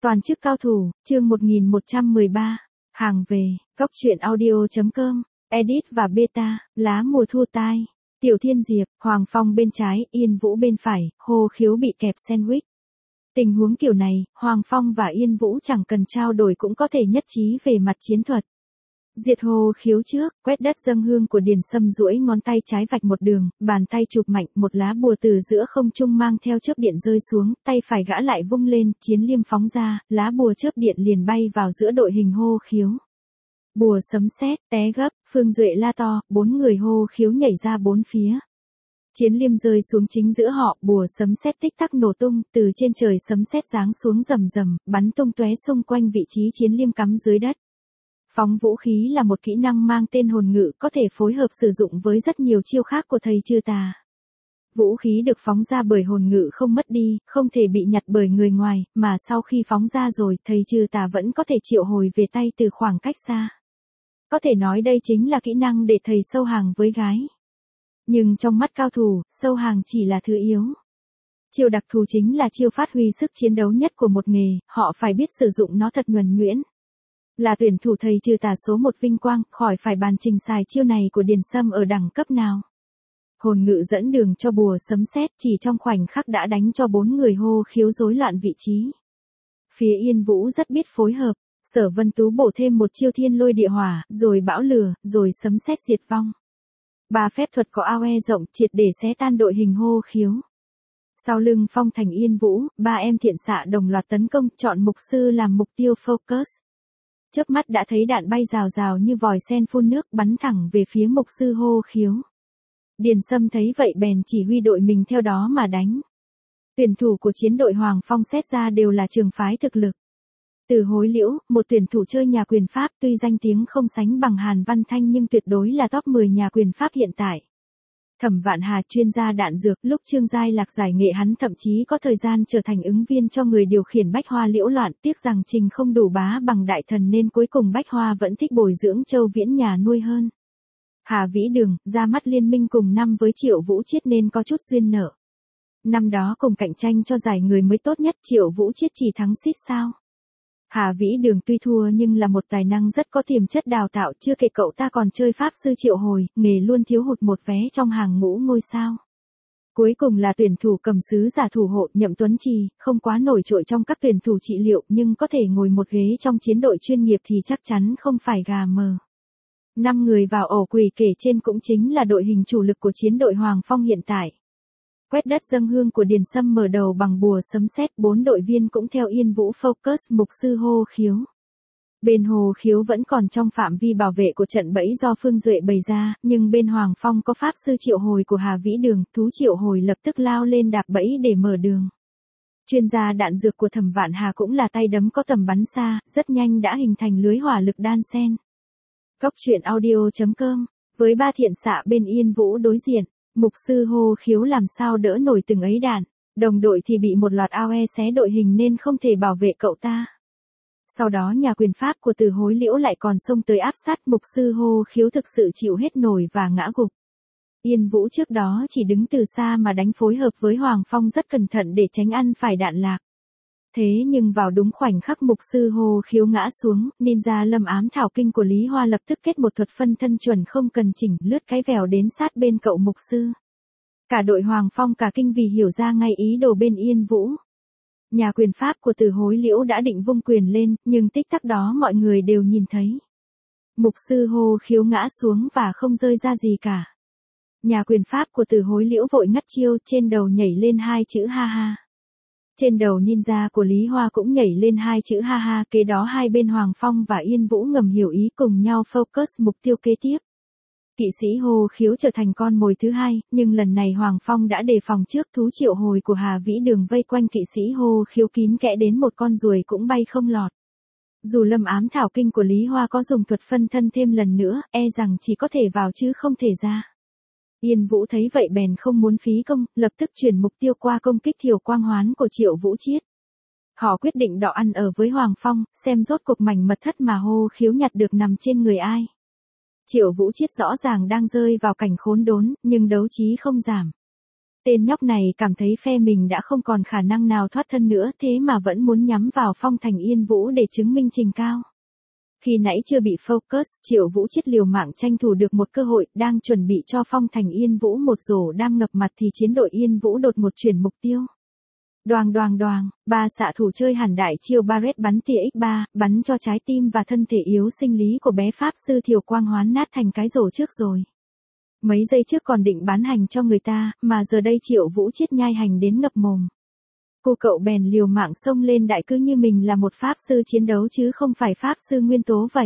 Toàn chức cao thủ, chương 1113. Hàng về, góc truyện audio.com, edit và beta, lá mùa thu tai. Tiểu Thiên Diệp, Hoàng Phong bên trái, Yên Vũ bên phải, Hồ Khiếu bị kẹp sandwich. Tình huống kiểu này, Hoàng Phong và Yên Vũ chẳng cần trao đổi cũng có thể nhất trí về mặt chiến thuật. Diệt Hồ Khiếu trước, quét đất dâng hương của Điền Sâm duỗi ngón tay trái vạch một đường, bàn tay chụp mạnh, một lá bùa từ giữa không trung mang theo chớp điện rơi xuống, tay phải gã lại vung lên, chiến liêm phóng ra, lá bùa chớp điện liền bay vào giữa đội hình Hồ Khiếu. Bùa sấm sét, té gấp, Phương Duệ la to, 4 người Hồ Khiếu nhảy ra bốn phía. Chiến liêm rơi xuống chính giữa họ, bùa sấm sét tích tắc nổ tung, từ trên trời sấm sét giáng xuống rầm rầm, bắn tung tóe xung quanh vị trí chiến liêm cắm dưới đất. Phóng vũ khí là một kỹ năng mang tên hồn ngự, có thể phối hợp sử dụng với rất nhiều chiêu khác của thầy Trừ Tà. Vũ khí được phóng ra bởi hồn ngự không mất đi, không thể bị nhặt bởi người ngoài, mà sau khi phóng ra rồi, thầy Trừ Tà vẫn có thể triệu hồi về tay từ khoảng cách xa. Có thể nói đây chính là kỹ năng để thầy sâu hàng với gái. Nhưng trong mắt cao thủ, sâu hàng chỉ là thứ yếu. Chiêu đặc thù chính là chiêu phát huy sức chiến đấu nhất của một nghề, họ phải biết sử dụng nó thật nhuần nhuyễn. Là tuyển thủ thầy Trừ Tà số 1 vinh quang, khỏi phải bàn trình xài chiêu này của Điền Sâm ở đẳng cấp nào. Hồn ngự dẫn đường cho bùa sấm sét, chỉ trong khoảnh khắc đã đánh cho 4 người Hồ Khiếu rối loạn vị trí. Phía Yên Vũ rất biết phối hợp, Sở Vân Tú bổ thêm một chiêu thiên lôi địa hỏa, rồi bão lửa, rồi sấm sét diệt vong. 3 phép thuật có AOE rộng triệt để xé tan đội hình Hồ Khiếu. Sau lưng Phong Thành Yên Vũ, 3 em thiện xạ đồng loạt tấn công, chọn mục sư làm mục tiêu focus. Chớp mắt đã thấy đạn bay rào rào như vòi sen phun nước bắn thẳng về phía mục sư Hồ Khiếu. Điền Sâm thấy vậy bèn chỉ huy đội mình theo đó mà đánh. Tuyển thủ của chiến đội Hoàng Phong xét ra đều là trường phái thực lực. Từ Hối Liễu, một tuyển thủ chơi nhà quyền Pháp tuy danh tiếng không sánh bằng Hàn Văn Thanh nhưng tuyệt đối là top 10 nhà quyền Pháp hiện tại. Thẩm Vạn Hà chuyên gia đạn dược, lúc Trương Giai Lạc giải nghệ hắn thậm chí có thời gian trở thành ứng viên cho người điều khiển Bách Hoa Liễu Loạn, tiếc rằng trình không đủ bá bằng đại thần nên cuối cùng Bách Hoa vẫn thích bồi dưỡng Châu Viễn nhà nuôi hơn. Hà Vĩ Đường, ra mắt liên minh cùng năm với Triệu Vũ Chiết nên có chút duyên nợ. Năm đó cùng cạnh tranh cho giải người mới tốt nhất, Triệu Vũ Chiết chỉ thắng xít sao. Hà Vĩ Đường tuy thua nhưng là một tài năng rất có tiềm chất đào tạo, chưa kể cậu ta còn chơi pháp sư triệu hồi, nghề luôn thiếu hụt một vé trong hàng ngũ ngôi sao. Cuối cùng là tuyển thủ cầm sứ giả thủ hộ Nhậm Tuấn Trì, không quá nổi trội trong các tuyển thủ trị liệu nhưng có thể ngồi một ghế trong chiến đội chuyên nghiệp thì chắc chắn không phải gà mờ. 5 người vào ổ quỷ kể trên cũng chính là đội hình chủ lực của chiến đội Hoàng Phong hiện tại. Quét đất dâng hương của Điền Sâm mở đầu bằng bùa sấm sét, 4 đội viên cũng theo Yên Vũ focus mục sư Hồ Khiếu. Bên Hồ Khiếu vẫn còn trong phạm vi bảo vệ của trận bẫy do Phương Duệ bày ra, nhưng bên Hoàng Phong có pháp sư triệu hồi của Hà Vĩ Đường, thú triệu hồi lập tức lao lên đạp bẫy để mở đường. Chuyên gia đạn dược của Thẩm Vạn Hà cũng là tay đấm có tầm bắn xa, rất nhanh đã hình thành lưới hỏa lực đan xen. Góc truyện audio.com, với 3 thiện xạ bên Yên Vũ đối diện. Mục sư Hồ Khiếu làm sao đỡ nổi từng ấy đạn, đồng đội thì bị một loạt AOE xé đội hình nên không thể bảo vệ cậu ta. Sau đó nhà quyền Pháp của Từ Hối Liễu lại còn xông tới áp sát mục sư Hồ Khiếu thực sự chịu hết nổi và ngã gục. Yên Vũ trước đó chỉ đứng từ xa mà đánh phối hợp với Hoàng Phong rất cẩn thận để tránh ăn phải đạn lạc. Thế nhưng vào đúng khoảnh khắc mục sư Hồ Khiếu ngã xuống, ninja Lâm Ám Thảo Kinh của Lý Hoa lập tức kết một thuật phân thân chuẩn không cần chỉnh, lướt cái vèo đến sát bên cậu mục sư. Cả đội Hoàng Phong cả kinh vì hiểu ra ngay ý đồ bên Yên Vũ. Nhà quyền Pháp của Từ Hối Liễu đã định vung quyền lên, nhưng tích tắc đó mọi người đều nhìn thấy. Mục sư Hồ Khiếu ngã xuống và không rơi ra gì cả. Nhà quyền Pháp của Từ Hối Liễu vội ngắt chiêu, trên đầu nhảy lên 2 chữ ha ha. Trên đầu ninja của Lý Hoa cũng nhảy lên 2 chữ ha ha, kế đó hai bên Hoàng Phong và Yên Vũ ngầm hiểu ý cùng nhau focus mục tiêu kế tiếp. Kỵ sĩ Hồ Khiếu trở thành con mồi thứ hai, nhưng lần này Hoàng Phong đã đề phòng trước, thú triệu hồi của Hà Vĩ Đường vây quanh kỵ sĩ Hồ Khiếu kín kẽ đến một con ruồi cũng bay không lọt. Dù Lâm Ám Thảo Kinh của Lý Hoa có dùng thuật phân thân thêm lần nữa, e rằng chỉ có thể vào chứ không thể ra. Yên Vũ thấy vậy bèn không muốn phí công, lập tức chuyển mục tiêu qua công kích thiểu quang hoán của Triệu Vũ Chiết. Họ quyết định đọ ăn ở với Hoàng Phong, xem rốt cuộc mảnh mật thất mà Hồ Khiếu nhặt được nằm trên người ai. Triệu Vũ Chiết rõ ràng đang rơi vào cảnh khốn đốn, nhưng đấu trí không giảm. Tên nhóc này cảm thấy phe mình đã không còn khả năng nào thoát thân nữa, thế mà vẫn muốn nhắm vào Phong Thành Yên Vũ để chứng minh trình cao. Khi nãy chưa bị focus, Triệu Vũ Chiết liều mạng tranh thủ được một cơ hội, đang chuẩn bị cho Phong Thành Yên Vũ một rổ đam ngập mặt thì chiến đội Yên Vũ đột một chuyển mục tiêu. Đoàng đoàng đoàng, ba xạ thủ chơi hẳn đại chiêu Barret bắn tia X3, bắn cho trái tim và thân thể yếu sinh lý của bé Pháp Sư Thiều Quang hoán nát thành cái rổ trước rồi. Mấy giây trước còn định bán hành cho người ta, mà giờ đây Triệu Vũ Chiết nhai hành đến ngập mồm. Cô cậu bèn liều mạng xông lên đại cứ như mình là một Pháp Sư chiến đấu chứ không phải Pháp Sư nguyên tố vậy.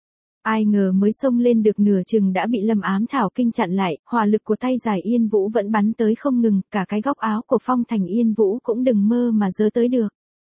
Ai ngờ mới xông lên được nửa chừng đã bị Lâm Ám Thảo Kinh chặn lại, hỏa lực của tay giải Yên Vũ vẫn bắn tới không ngừng, cả cái góc áo của Phong Thành Yên Vũ cũng đừng mơ mà giơ tới được.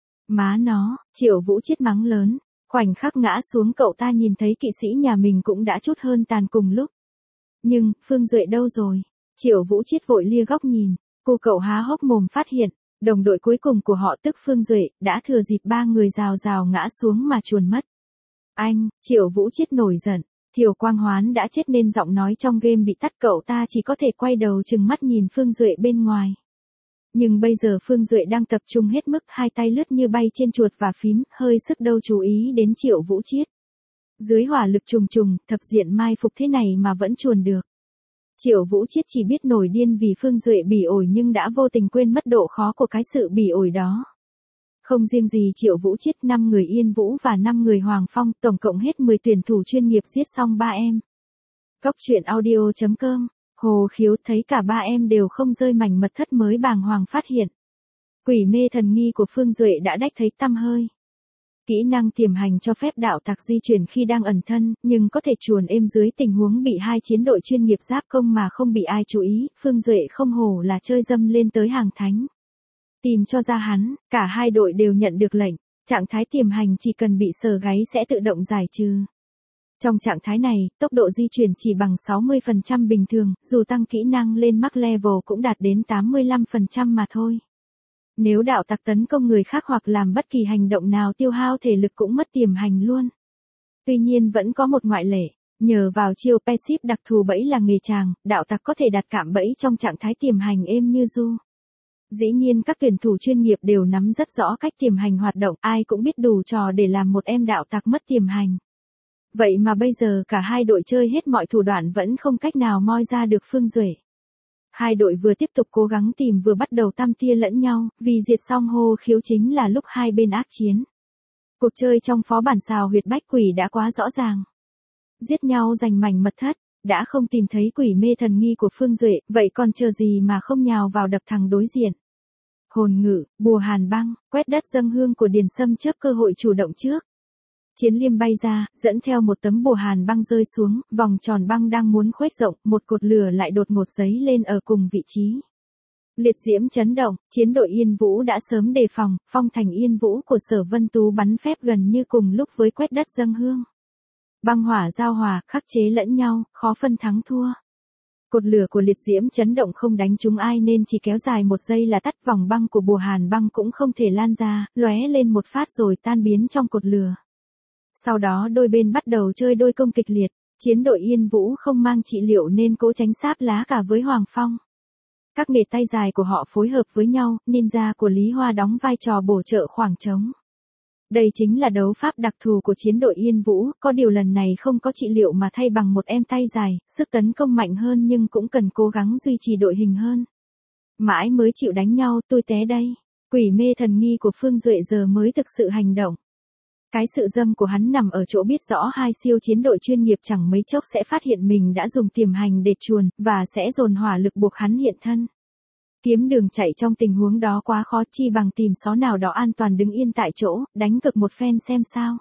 Má nó, Triệu Vũ Chiết mắng lớn, khoảnh khắc ngã xuống cậu ta nhìn thấy kỵ sĩ nhà mình cũng đã chút hơn tàn cùng lúc. Nhưng, Phương Duệ đâu rồi? Triệu Vũ Chiết vội lia góc nhìn, cô cậu há hốc mồm phát hiện, đồng đội cuối cùng của họ tức Phương Duệ, đã thừa dịp ba người rào rào ngã xuống mà chuồn mất. Anh, Triệu Vũ Chiết nổi giận, Thiều Quang Hoán đã chết nên giọng nói trong game bị tắt, cậu ta chỉ có thể quay đầu trừng mắt nhìn Phương Duệ bên ngoài. Nhưng bây giờ Phương Duệ đang tập trung hết mức, hai tay lướt như bay trên chuột và phím, hơi sức đâu chú ý đến Triệu Vũ Chiết. Dưới hỏa lực trùng trùng, thập diện mai phục thế này mà vẫn chuồn được. Triệu Vũ Chiết chỉ biết nổi điên vì Phương Duệ bỉ ổi nhưng đã vô tình quên mất độ khó của cái sự bỉ ổi đó. Không riêng gì Triệu Vũ Chiết, 5 người Yên Vũ và 5 người Hoàng Phong, tổng cộng hết 10 tuyển thủ chuyên nghiệp giết xong 3 em. Góc truyện audio.com, Hồ Khiếu thấy cả 3 em đều không rơi mảnh mật thất mới bàng hoàng phát hiện. Quỷ mê thần nghi của Phương Duệ đã đách thấy tăm hơi. Kỹ năng tiềm hành cho phép đạo tặc di chuyển khi đang ẩn thân, nhưng có thể chuồn êm dưới tình huống bị hai chiến đội chuyên nghiệp giáp công mà không bị ai chú ý, Phương Duệ không hổ là chơi dâm lên tới hàng thánh. Tìm cho ra hắn, cả hai đội đều nhận được lệnh, trạng thái tiềm hành chỉ cần bị sờ gáy sẽ tự động giải trừ. Trong trạng thái này, tốc độ di chuyển chỉ bằng 60% bình thường, dù tăng kỹ năng lên max level cũng đạt đến 85% mà thôi. Nếu đạo tặc tấn công người khác hoặc làm bất kỳ hành động nào tiêu hao thể lực cũng mất tiềm hành luôn. Tuy nhiên vẫn có một ngoại lệ, nhờ vào chiêu passive đặc thù bẫy là nghề chàng, đạo tặc có thể đặt cạm bẫy trong trạng thái tiềm hành êm như du. Dĩ nhiên các tuyển thủ chuyên nghiệp đều nắm rất rõ cách tiềm hành hoạt động, ai cũng biết đủ trò để làm một em đạo tặc mất tiềm hành. Vậy mà bây giờ cả hai đội chơi hết mọi thủ đoạn vẫn không cách nào moi ra được Phương Duệ. Hai đội vừa tiếp tục cố gắng tìm vừa bắt đầu tam tia lẫn nhau, vì diệt xong Hồ Khiếu chính là lúc hai bên ác chiến. Cuộc chơi trong phó bản xào huyệt bách quỷ đã quá rõ ràng. Giết nhau giành mảnh mật thất, đã không tìm thấy quỷ mê thần nghi của Phương Duệ, vậy còn chờ gì mà không nhào vào đập thằng đối diện. Hồn ngự, bùa hàn băng, quét đất dâng hương của Điền Sâm chớp cơ hội chủ động trước. Chiến liêm bay ra, dẫn theo một tấm bùa hàn băng rơi xuống, vòng tròn băng đang muốn khuếch rộng, một cột lửa lại đột ngột giấy lên ở cùng vị trí. Liệt diễm chấn động, chiến đội Yên Vũ đã sớm đề phòng, Phong Thành Yên Vũ của Sở Vân Tú bắn phép gần như cùng lúc với quét đất dâng hương. Băng hỏa giao hòa, khắc chế lẫn nhau, khó phân thắng thua. Cột lửa của liệt diễm chấn động không đánh trúng ai nên chỉ kéo dài một giây là tắt, vòng băng của bùa hàn băng cũng không thể lan ra, lóe lên một phát rồi tan biến trong cột lửa. Sau đó đôi bên bắt đầu chơi đôi công kịch liệt, chiến đội Yên Vũ không mang trị liệu nên cố tránh sáp lá cả với Hoàng Phong. Các nghề tay dài của họ phối hợp với nhau, ninja của Lý Hoa đóng vai trò bổ trợ khoảng trống. Đây chính là đấu pháp đặc thù của chiến đội Yên Vũ, có điều lần này không có trị liệu mà thay bằng một em tay dài, sức tấn công mạnh hơn nhưng cũng cần cố gắng duy trì đội hình hơn. Mãi mới chịu đánh nhau, tôi té đây. Quỷ mê thần nghi của Phương Duệ giờ mới thực sự hành động. Cái sự dâm của hắn nằm ở chỗ biết rõ hai siêu chiến đội chuyên nghiệp chẳng mấy chốc sẽ phát hiện mình đã dùng tiềm hành để chuồn, và sẽ dồn hỏa lực buộc hắn hiện thân. Kiếm đường chạy trong tình huống đó quá khó, chi bằng tìm xó nào đó an toàn đứng yên tại chỗ, đánh cực một phen xem sao.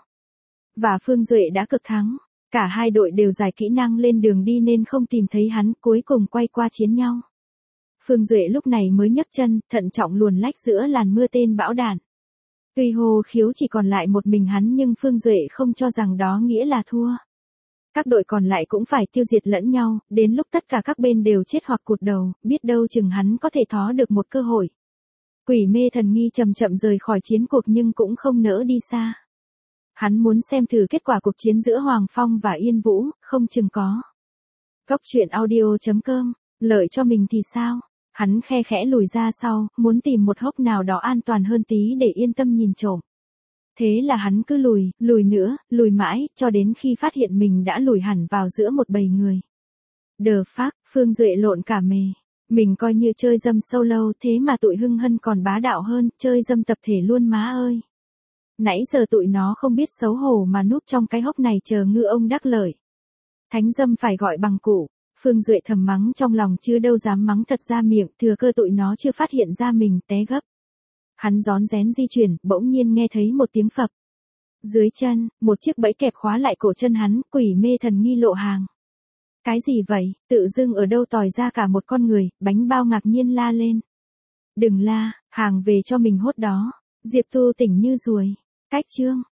Và Phương Duệ đã cực thắng. Cả hai đội đều giải kỹ năng lên đường đi nên không tìm thấy hắn, cuối cùng quay qua chiến nhau. Phương Duệ lúc này mới nhấc chân, thận trọng luồn lách giữa làn mưa tên bão đạn. Tuy Hồ Khiếu chỉ còn lại một mình hắn nhưng Phương Duệ không cho rằng đó nghĩa là thua. Các đội còn lại cũng phải tiêu diệt lẫn nhau, đến lúc tất cả các bên đều chết hoặc cụt đầu, biết đâu chừng hắn có thể thó được một cơ hội. Quỷ mê thần nghi chậm chậm rời khỏi chiến cuộc nhưng cũng không nỡ đi xa. Hắn muốn xem thử kết quả cuộc chiến giữa Hoàng Phong và Yên Vũ, không chừng có. Góc truyện audio.com, lợi cho mình thì sao? Hắn khe khẽ lùi ra sau, muốn tìm một hốc nào đó an toàn hơn tí để yên tâm nhìn trộm. Thế là hắn cứ lùi nữa, lùi mãi, cho đến khi phát hiện mình đã lùi hẳn vào giữa một bầy người. Đờ phác, Phương Duệ lộn cả mề. Mình coi như chơi dâm solo thế mà tụi Hưng Hân còn bá đạo hơn, chơi dâm tập thể luôn má ơi. Nãy giờ tụi nó không biết xấu hổ mà núp trong cái hốc này chờ ngư ông đắc lợi. Thánh dâm phải gọi bằng cụ. Phương Duệ thầm mắng trong lòng chứ đâu dám mắng thật ra miệng, thừa cơ tụi nó chưa phát hiện ra mình té gấp. Hắn rón rén di chuyển, bỗng nhiên nghe thấy một tiếng phập. Dưới chân, một chiếc bẫy kẹp khóa lại cổ chân hắn, quỷ mê thần nghi lộ hàng. Cái gì vậy, tự dưng ở đâu tòi ra cả một con người, bánh bao ngạc nhiên la lên. Đừng la, hàng về cho mình hốt đó. Diệp Thu tỉnh như ruồi. Cách chương.